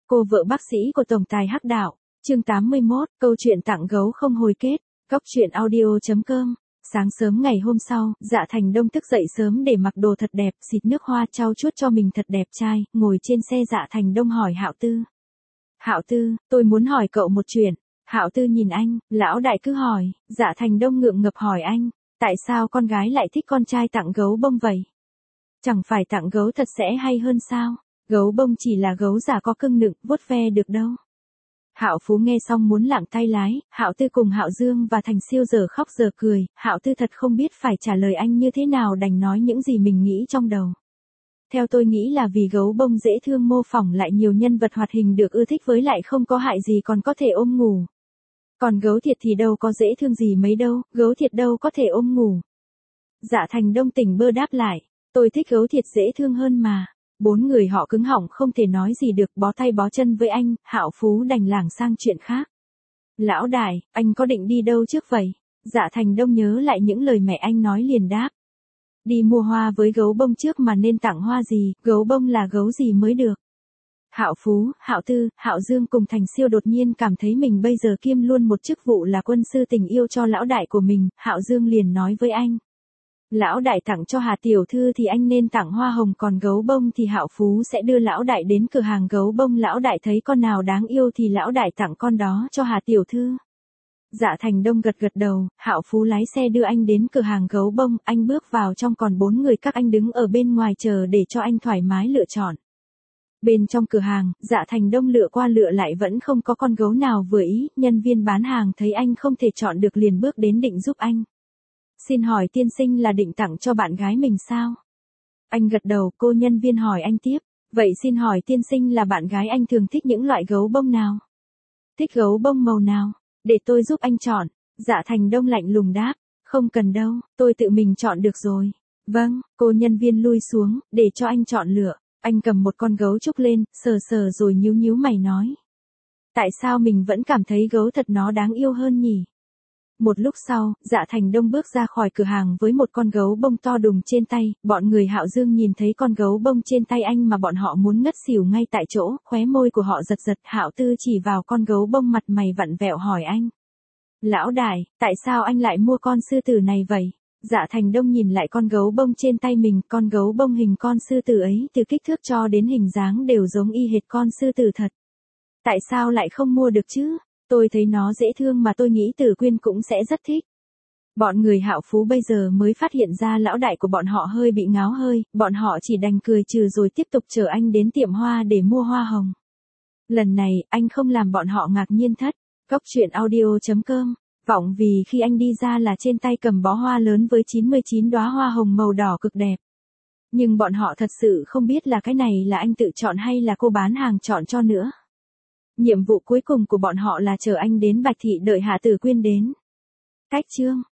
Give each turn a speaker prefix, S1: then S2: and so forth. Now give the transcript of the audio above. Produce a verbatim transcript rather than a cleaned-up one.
S1: Cô vợ bác sĩ của tổng tài Hắc Đạo, chương tám mươi mốt, câu chuyện tặng gấu không hồi kết, góc truyện audio chấm com. Sáng sớm ngày hôm sau, Dạ Thành Đông thức dậy sớm để mặc đồ thật đẹp, xịt nước hoa trau chuốt cho mình thật đẹp trai, ngồi trên xe Dạ Thành Đông hỏi Hạo Tư. Hạo Tư, tôi muốn hỏi cậu một chuyện. Hạo Tư nhìn anh, lão đại cứ hỏi, Dạ Thành Đông ngượng ngập hỏi anh, tại sao con gái lại thích con trai tặng gấu bông vậy? Chẳng phải tặng gấu thật sẽ hay hơn sao? Gấu bông chỉ là gấu giả có cưng nựng, vuốt ve được đâu. Hạo Phú nghe xong muốn lặng tay lái, Hạo Tư cùng Hạo Dương và Thành Siêu giờ khóc giờ cười, Hạo Tư thật không biết phải trả lời anh như thế nào, đành nói những gì mình nghĩ trong đầu. Theo tôi nghĩ là vì gấu bông dễ thương, mô phỏng lại nhiều nhân vật hoạt hình được ưa thích, với lại không có hại gì, còn có thể ôm ngủ. Còn gấu thiệt thì đâu có dễ thương gì mấy đâu, gấu thiệt đâu có thể ôm ngủ. Dạ Thành Đông tỉnh bơ đáp lại, tôi thích gấu thiệt dễ thương hơn mà. Bốn người họ cứng họng không thể nói gì được, bó tay bó chân với anh. Hạo Phú đành lảng sang chuyện khác. Lão đại, anh có định đi đâu trước vậy? Dạ Thành Đông nhớ lại những lời mẹ anh nói liền đáp. Đi mua hoa với gấu bông trước mà, nên tặng hoa gì, gấu bông là gấu gì mới được. Hạo Phú, Hạo Tư, Hạo Dương cùng Thành Siêu đột nhiên cảm thấy mình bây giờ kiêm luôn một chức vụ là quân sư tình yêu cho lão đại của mình. Hạo Dương liền nói với anh. Lão đại tặng cho Hà tiểu thư thì anh nên tặng hoa hồng, còn gấu bông thì Hạo Phú sẽ đưa lão đại đến cửa hàng gấu bông, lão đại thấy con nào đáng yêu thì lão đại tặng con đó cho Hà tiểu thư. Dạ Thành Đông gật gật đầu, Hạo Phú lái xe đưa anh đến cửa hàng gấu bông, anh bước vào trong còn bốn người các anh đứng ở bên ngoài chờ để cho anh thoải mái lựa chọn. Bên trong cửa hàng, Dạ Thành Đông lựa qua lựa lại vẫn không có con gấu nào vừa ý, nhân viên bán hàng thấy anh không thể chọn được liền bước đến định giúp anh. Xin hỏi tiên sinh là định tặng cho bạn gái mình sao? Anh gật đầu, cô nhân viên hỏi anh tiếp. Vậy xin hỏi tiên sinh là bạn gái anh thường thích những loại gấu bông nào? Thích gấu bông màu nào? Để tôi giúp anh chọn. Dạ Thành Đông lạnh lùng đáp. Không cần đâu, tôi tự mình chọn được rồi. Vâng, cô nhân viên lui xuống, để cho anh chọn lựa. Anh cầm một con gấu trúc lên, sờ sờ rồi nhíu nhíu mày nói. Tại sao mình vẫn cảm thấy gấu thật nó đáng yêu hơn nhỉ? Một lúc sau, Dạ Thành Đông bước ra khỏi cửa hàng với một con gấu bông to đùng trên tay. Bọn người Hạo Dương nhìn thấy con gấu bông trên tay anh mà bọn họ muốn ngất xỉu ngay tại chỗ, khóe môi của họ giật giật. Hạo Tư chỉ vào con gấu bông, mặt mày vặn vẹo hỏi anh. Lão đại, tại sao anh lại mua con sư tử này vậy? Dạ Thành Đông nhìn lại con gấu bông trên tay mình, con gấu bông hình con sư tử ấy từ kích thước cho đến hình dáng đều giống y hệt con sư tử thật. Tại sao lại không mua được chứ? Tôi thấy nó dễ thương mà tôi nghĩ Tử Quyên cũng sẽ rất thích. Bọn người Hạo Phú bây giờ mới phát hiện ra lão đại của bọn họ hơi bị ngáo hơi, bọn họ chỉ đành cười trừ rồi tiếp tục chờ anh đến tiệm hoa để mua hoa hồng. Lần này, anh không làm bọn họ ngạc nhiên thất. Góc truyện audio chấm com. Vọng vì khi anh đi ra là trên tay cầm bó hoa lớn với chín mươi chín đóa hoa hồng màu đỏ cực đẹp. Nhưng bọn họ thật sự không biết là cái này là anh tự chọn hay là cô bán hàng chọn cho nữa. Nhiệm vụ cuối cùng của bọn họ là chờ anh đến Bạch Thị đợi Hạ Tử Quyên đến. Cách chương